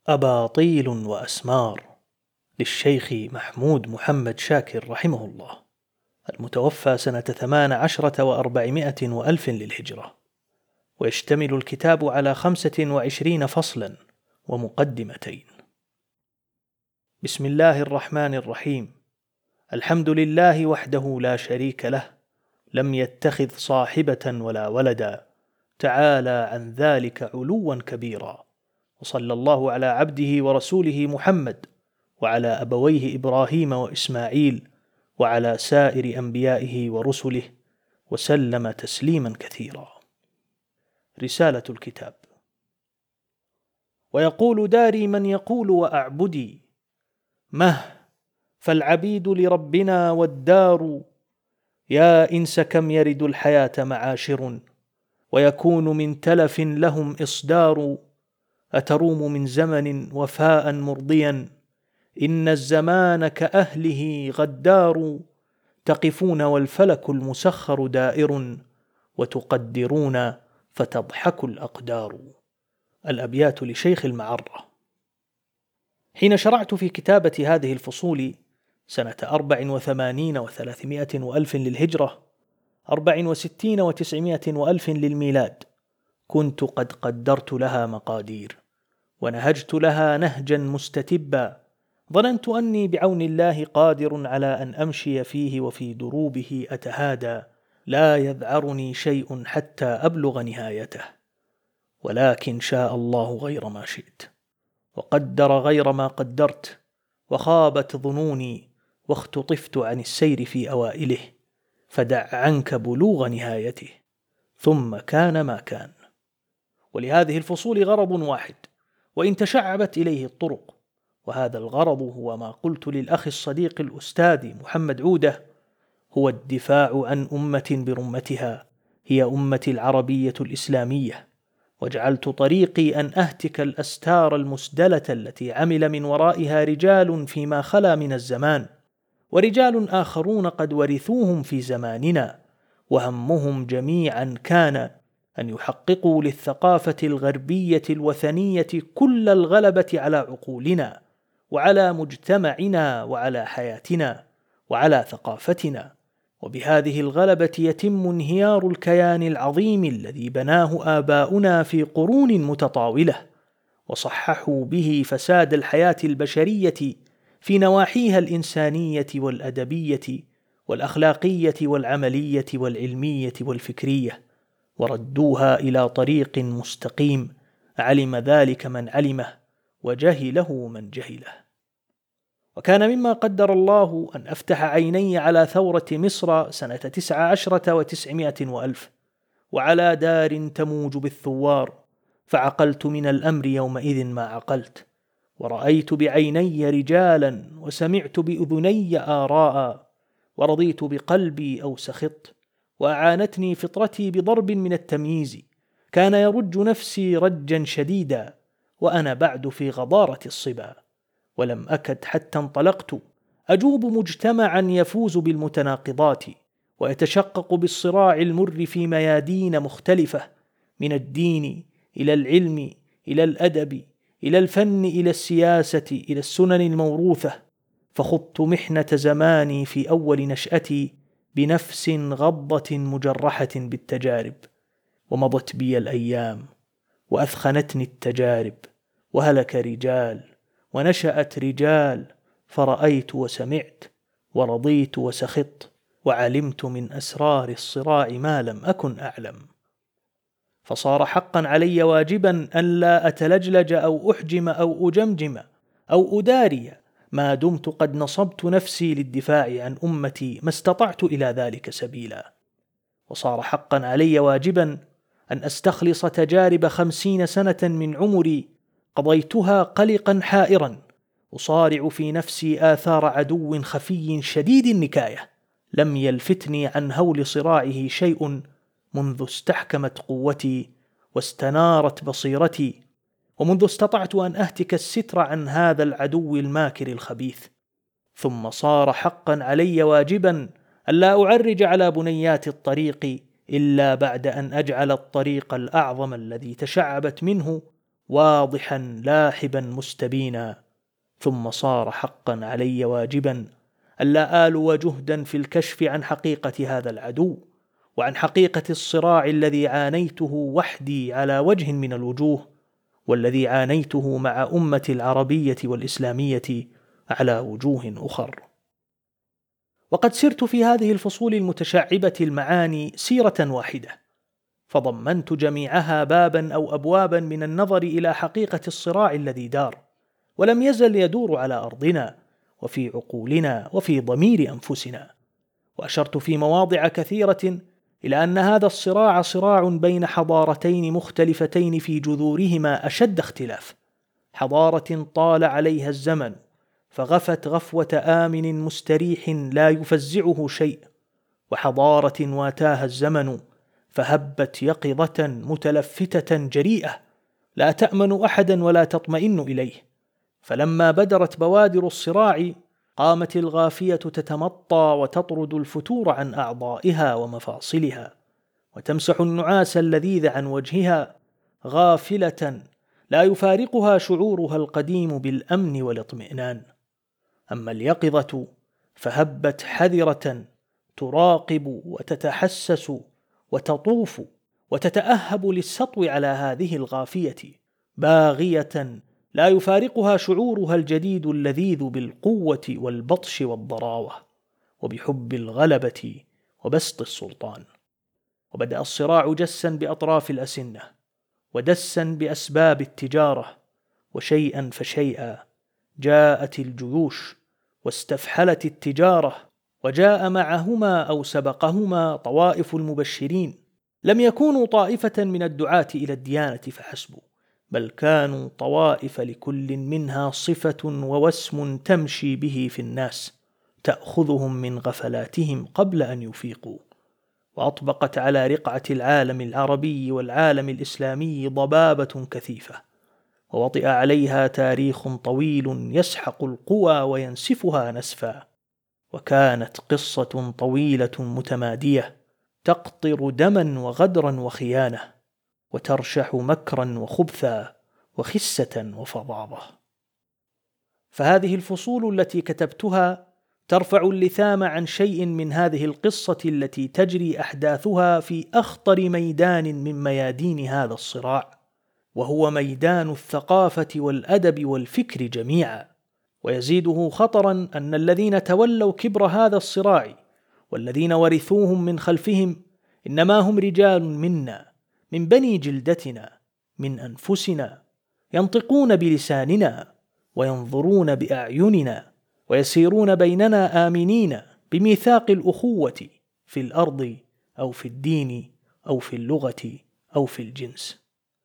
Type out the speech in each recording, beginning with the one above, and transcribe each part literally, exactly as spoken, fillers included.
أباطيل وأسمار للشيخ محمود محمد شاكر رحمه الله، المتوفى سنة ثمان عشرة وأربعمائة وألف للهجرة. ويشتمل الكتاب على خمسة وعشرين فصلا ومقدمتين. بسم الله الرحمن الرحيم. الحمد لله وحده لا شريك له، لم يتخذ صاحبة ولا ولدا، تعالى عن ذلك علوا كبيرا. وصلى الله على عبده ورسوله محمد وعلى أبويه إبراهيم وإسماعيل وعلى سائر أنبيائه ورسله وسلم تسليما كثيرا. رسالة الكتاب. ويقول داري من يقول وأعبدي، مه فالعبيد لربنا والدار، يا إنس كم يرد الحياة معاشر، ويكون من تلف لهم إصدار. أتروم من زمن وفاء مرضيا، إن الزمان كأهله غدار. تقفون والفلك المسخر دائر، وتقدرون فتضحك الأقدار. الأبيات لشيخ المعرة. حين شرعت في كتابة هذه الفصول سنة أربع وثمانين وثلاثمائة وألف للهجرة، أربع وستين وتسعمائة وألف للميلاد، كنت قد قدرت لها مقادير، ونهجت لها نهجا مستتبا. ظننت أني بعون الله قادر على أن أمشي فيه وفي دروبه أتهادى، لا يذعرني شيء حتى أبلغ نهايته. ولكن شاء الله غير ما شئت، وقدر غير ما قدرت، وخابت ظنوني، واختطفت عن السير في أوائله. فدع عنك بلوغ نهايته، ثم كان ما كان. ولهذه الفصول غرض واحد، وإن تشعبت إليه الطرق، وهذا الغرض هو ما قلت للأخ الصديق الأستاذ محمد عودة، هو الدفاع عن أمة برمتها، هي أمة العربية الإسلامية. وجعلت طريقي أن أهتك الأستار المسدلة التي عمل من ورائها رجال فيما خلا من الزمان، ورجال آخرون قد ورثوهم في زماننا، وهمهم جميعا كان أن يحققوا للثقافة الغربية الوثنية كل الغلبة على عقولنا وعلى مجتمعنا وعلى حياتنا وعلى ثقافتنا. وبهذه الغلبة يتم انهيار الكيان العظيم الذي بناه آباؤنا في قرون متطاولة، وصححوا به فساد الحياة البشرية في نواحيها الإنسانية والأدبية والأخلاقية والعملية والعلمية والفكرية، وردوها إلى طريق مستقيم علم ذلك من علمه وجهله من جهله. وكان مما قدر الله أن أفتح عيني على ثورة مصر سنة تسع عشرة وتسعمائة وألف، وعلى دار تموج بالثوار، فعقلت من الأمر يومئذ ما عقلت، ورأيت بعيني رجالا وسمعت بأذني آراء، ورضيت بقلبي أو سخط، وأعانتني فطرتي بضرب من التمييز، كان يرج نفسي رجا شديدا، وأنا بعد في غضارة الصبا. ولم أكد حتى انطلقت أجوب مجتمعا يفوز بالمتناقضات، ويتشقق بالصراع المر في ميادين مختلفة، من الدين إلى العلم إلى الأدب إلى الفن إلى السياسة إلى السنن الموروثة. فخضت محنة زماني في أول نشأتي بنفس غضة مجرحة بالتجارب، ومضت بي الأيام وأثخنتني التجارب، وهلك رجال ونشأت رجال، فرأيت وسمعت ورضيت وسخطت، وعلمت من أسرار الصراع ما لم أكن أعلم. فصار حقا علي واجبا أن لا أتلجلج أو أحجم أو أجمجم أو أداري، ما دمت قد نصبت نفسي للدفاع عن أمتي ما استطعت إلى ذلك سبيلا. وصار حقا علي واجبا أن أستخلص تجارب خمسين سنة من عمري قضيتها قلقا حائرا، أصارع في نفسي آثار عدو خفي شديد النكاية، لم يلفتني عن هول صراعه شيء منذ استحكمت قوتي واستنارت بصيرتي، ومنذ استطعت أن أهتك الستر عن هذا العدو الماكر الخبيث. ثم صار حقا علي واجبا ألا أعرج على بنيات الطريق إلا بعد أن أجعل الطريق الأعظم الذي تشعبت منه واضحا لاحبا مستبينا، ثم صار حقا علي واجبا ألا آلو جهدا في الكشف عن حقيقة هذا العدو، وعن حقيقة الصراع الذي عانيته وحدي على وجه من الوجوه، والذي عانيته مع أمة العربية والإسلامية على وجوه أخر. وقد سرت في هذه الفصول المتشعبة المعاني سيرة واحدة، فضمنت جميعها بابا أو أبوابا من النظر إلى حقيقة الصراع الذي دار ولم يزل يدور على أرضنا وفي عقولنا وفي ضمير أنفسنا. وأشرت في مواضع كثيرة إلى أن هذا الصراع صراع بين حضارتين مختلفتين في جذورهما أشد اختلاف، حضارة طال عليها الزمن فغفت غفوة آمن مستريح لا يفزعه شيء، وحضارة واتاها الزمن فهبت يقظة متلفتة جريئة لا تأمن أحدا ولا تطمئن إليه. فلما بدرت بوادر الصراع قامت الغافية تتمطى وتطرد الفتور عن أعضائها ومفاصلها، وتمسح النعاس اللذيذ عن وجهها غافلة لا يفارقها شعورها القديم بالأمن والاطمئنان. أما اليقظة فهبت حذرة تراقب وتتحسس وتطوف وتتأهب للسطو على هذه الغافية، باغية لا يفارقها شعورها الجديد اللذيذ بالقوة والبطش والضراوة وبحب الغلبة وبسط السلطان. وبدأ الصراع جسا بأطراف الأسنة ودسا بأسباب التجارة، وشيئا فشيئا جاءت الجيوش واستفحلت التجارة، وجاء معهما أو سبقهما طوائف المبشرين، لم يكونوا طائفة من الدعاة إلى الديانة فحسب، بل كانوا طوائف لكل منها صفة ووسم تمشي به في الناس تأخذهم من غفلاتهم قبل أن يفيقوا، وأطبقت على رقعة العالم العربي والعالم الإسلامي ضبابة كثيفة، ووطئ عليها تاريخ طويل يسحق القوى وينسفها نسفا. وكانت قصة طويلة متمادية تقطر دما وغدرا وخيانة، وترشح مكرا وخبثا وخسة وفظاظة. فهذه الفصول التي كتبتها ترفع اللثام عن شيء من هذه القصة التي تجري أحداثها في أخطر ميدان من ميادين هذا الصراع، وهو ميدان الثقافة والأدب والفكر جميعا. ويزيده خطرا أن الذين تولوا كبر هذا الصراع والذين ورثوهم من خلفهم إنما هم رجال منا، من بني جلدتنا، من أنفسنا، ينطقون بلساننا وينظرون بأعيننا ويسيرون بيننا آمنين بميثاق الأخوة في الأرض أو في الدين أو في اللغة أو في الجنس.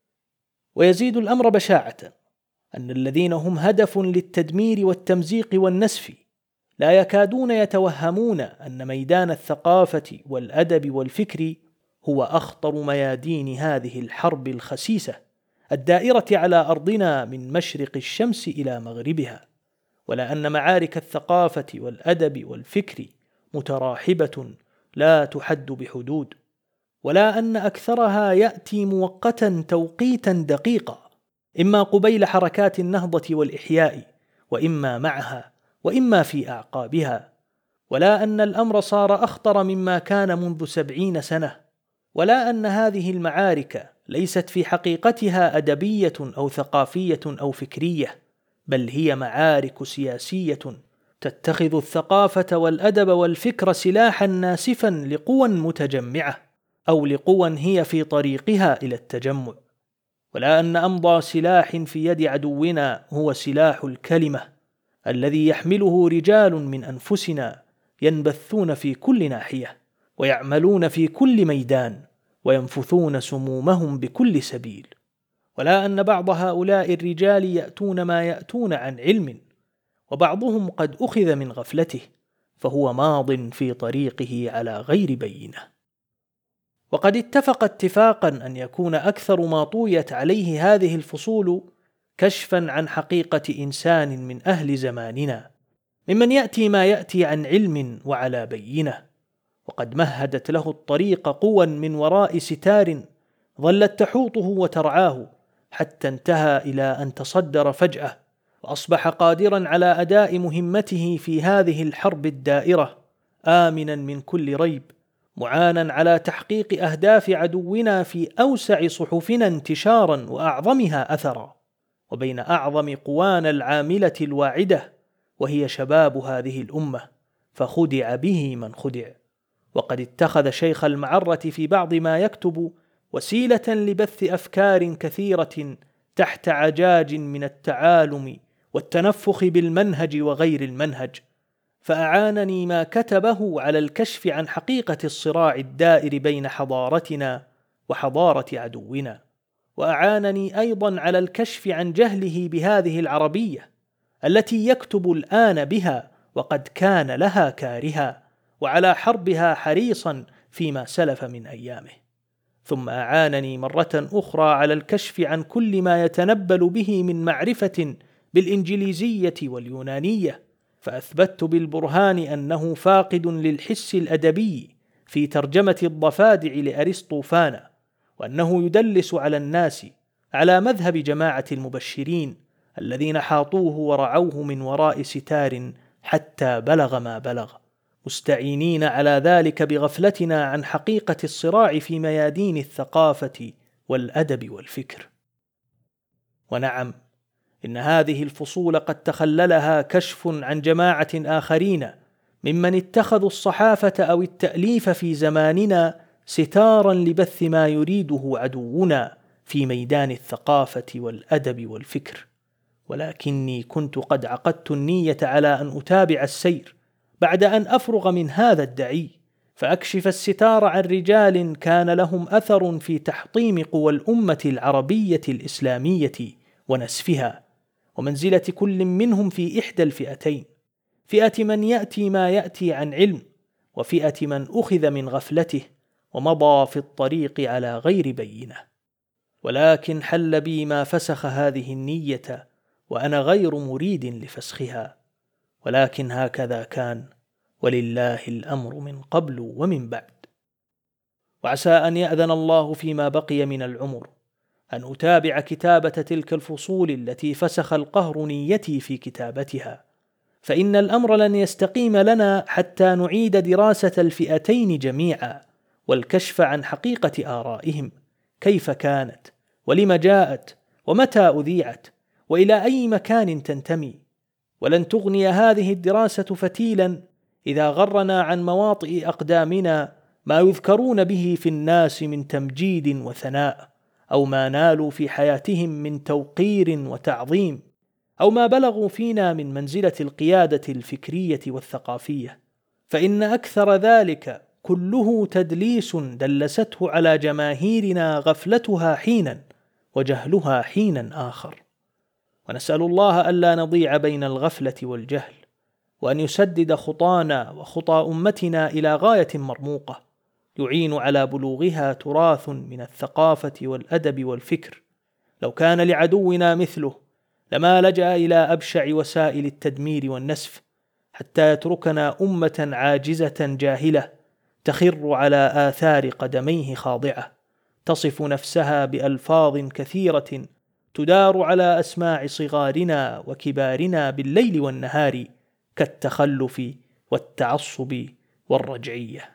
ويزيد الأمر بشاعة أن الذين هم هدف للتدمير والتمزيق والنسف لا يكادون يتوهمون أن ميدان الثقافة والأدب والفكر هو أخطر ميادين هذه الحرب الخسيسة الدائرة على أرضنا من مشرق الشمس إلى مغربها، ولا أن معارك الثقافة والأدب والفكر متراحبة لا تحد بحدود، ولا أن أكثرها يأتي مؤقتا توقيتا دقيقا، إما قبيل حركات النهضة والإحياء، وإما معها، وإما في أعقابها، ولا أن الأمر صار أخطر مما كان منذ سبعين سنة، ولا أن هذه المعارك ليست في حقيقتها أدبية أو ثقافية أو فكرية، بل هي معارك سياسية تتخذ الثقافة والأدب والفكر سلاحا ناسفا لقوى متجمعة أو لقوى هي في طريقها إلى التجمع، ولا أن أمضى سلاح في يد عدونا هو سلاح الكلمة الذي يحمله رجال من أنفسنا ينبثون في كل ناحية ويعملون في كل ميدان وينفثون سمومهم بكل سبيل، ولا أن بعض هؤلاء الرجال يأتون ما يأتون عن علم، وبعضهم قد أخذ من غفلته فهو ماض في طريقه على غير بينة. وقد اتفق اتفاقا أن يكون أكثر ما طويت عليه هذه الفصول كشفا عن حقيقة إنسان من أهل زماننا، ممن يأتي ما يأتي عن علم وعلى بينة، وقد مهدت له الطريق قوى من وراء ستار ظلت تحوطه وترعاه حتى انتهى إلى أن تصدر فجأة وأصبح قادرا على أداء مهمته في هذه الحرب الدائرة، آمنا من كل ريب، معانا على تحقيق أهداف عدونا في أوسع صحفنا انتشارا وأعظمها أثرا، وبين أعظم قوانا العاملة الواعدة، وهي شباب هذه الأمة، فخدع به من خدع. وقد اتخذ شيخ المعرة في بعض ما يكتب وسيلة لبث أفكار كثيرة تحت عجاج من التعالم والتنفخ بالمنهج وغير المنهج، فأعانني ما كتبه على الكشف عن حقيقة الصراع الدائر بين حضارتنا وحضارة عدونا، وأعانني أيضا على الكشف عن جهله بهذه العربية التي يكتب الآن بها وقد كان لها كارها، وعلى حربها حريصا فيما سلف من أيامه. ثم أعانني مرة أخرى على الكشف عن كل ما يتنبل به من معرفة بالإنجليزية واليونانية، فأثبتت بالبرهان أنه فاقد للحس الأدبي في ترجمة الضفادع لأرسطوفان، وأنه يدلس على الناس على مذهب جماعة المبشرين الذين حاطوه ورعوه من وراء ستار حتى بلغ ما بلغ، مستعينين على ذلك بغفلتنا عن حقيقة الصراع في ميادين الثقافة والأدب والفكر. ونعم، إن هذه الفصول قد تخللها كشف عن جماعة آخرين ممن اتخذوا الصحافة أو التأليف في زماننا ستارا لبث ما يريده عدونا في ميدان الثقافة والأدب والفكر، ولكني كنت قد عقدت النية على أن أتابع السير بعد أن أفرغ من هذا الدعي، فأكشف الستار عن رجال كان لهم أثر في تحطيم قوى الأمة العربية الإسلامية ونسفها، ومنزلة كل منهم في إحدى الفئتين، فئة من يأتي ما يأتي عن علم، وفئة من أخذ من غفلته ومضى في الطريق على غير بينة. ولكن حل بي ما فسخ هذه النية وأنا غير مريد لفسخها، ولكن هكذا كان، ولله الأمر من قبل ومن بعد. وعسى أن يأذن الله فيما بقي من العمر أن أتابع كتابة تلك الفصول التي فسخ القهر نيتي في كتابتها، فإن الأمر لن يستقيم لنا حتى نعيد دراسة الفئتين جميعا والكشف عن حقيقة آرائهم، كيف كانت ولم جاءت ومتى أذيعت وإلى أي مكان تنتمي. ولن تغني هذه الدراسة فتيلا إذا غرنا عن مواطئ أقدامنا ما يذكرون به في الناس من تمجيد وثناء، أو ما نالوا في حياتهم من توقير وتعظيم، أو ما بلغوا فينا من منزلة القيادة الفكرية والثقافية، فإن أكثر ذلك كله تدليس دلسته على جماهيرنا غفلتها حينا وجهلها حينا آخر. ونسأل الله ألا نضيع بين الغفلة والجهل، وأن يسدد خطانا وخطى أمتنا إلى غاية مرموقة يعين على بلوغها تراث من الثقافة والأدب والفكر. لو كان لعدونا مثله لما لجأ إلى أبشع وسائل التدمير والنسف، حتى يتركنا أمة عاجزة جاهلة تخر على آثار قدميه خاضعة، تصف نفسها بألفاظ كثيرة تدار على أسماع صغارنا وكبارنا بالليل والنهار، كالتخلف والتعصب والرجعية.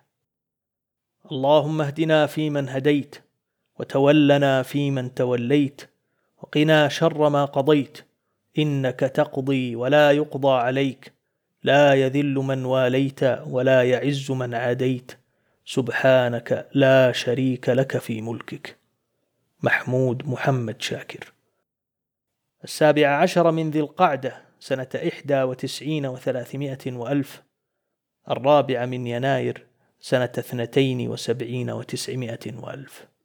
اللهم اهدنا فيمن هديت، وتولنا فيمن توليت، وقنا شر ما قضيت، إنك تقضي ولا يقضى عليك، لا يذل من واليت ولا يعز من عاديت، سبحانك لا شريك لك في ملكك. محمود محمد شاكر. السابع عشر من ذي القعدة سنة إحدى وتسعين وثلاثمائة وألف، الرابع من يناير سنة اثنتين وسبعين وتسعمائة وألف.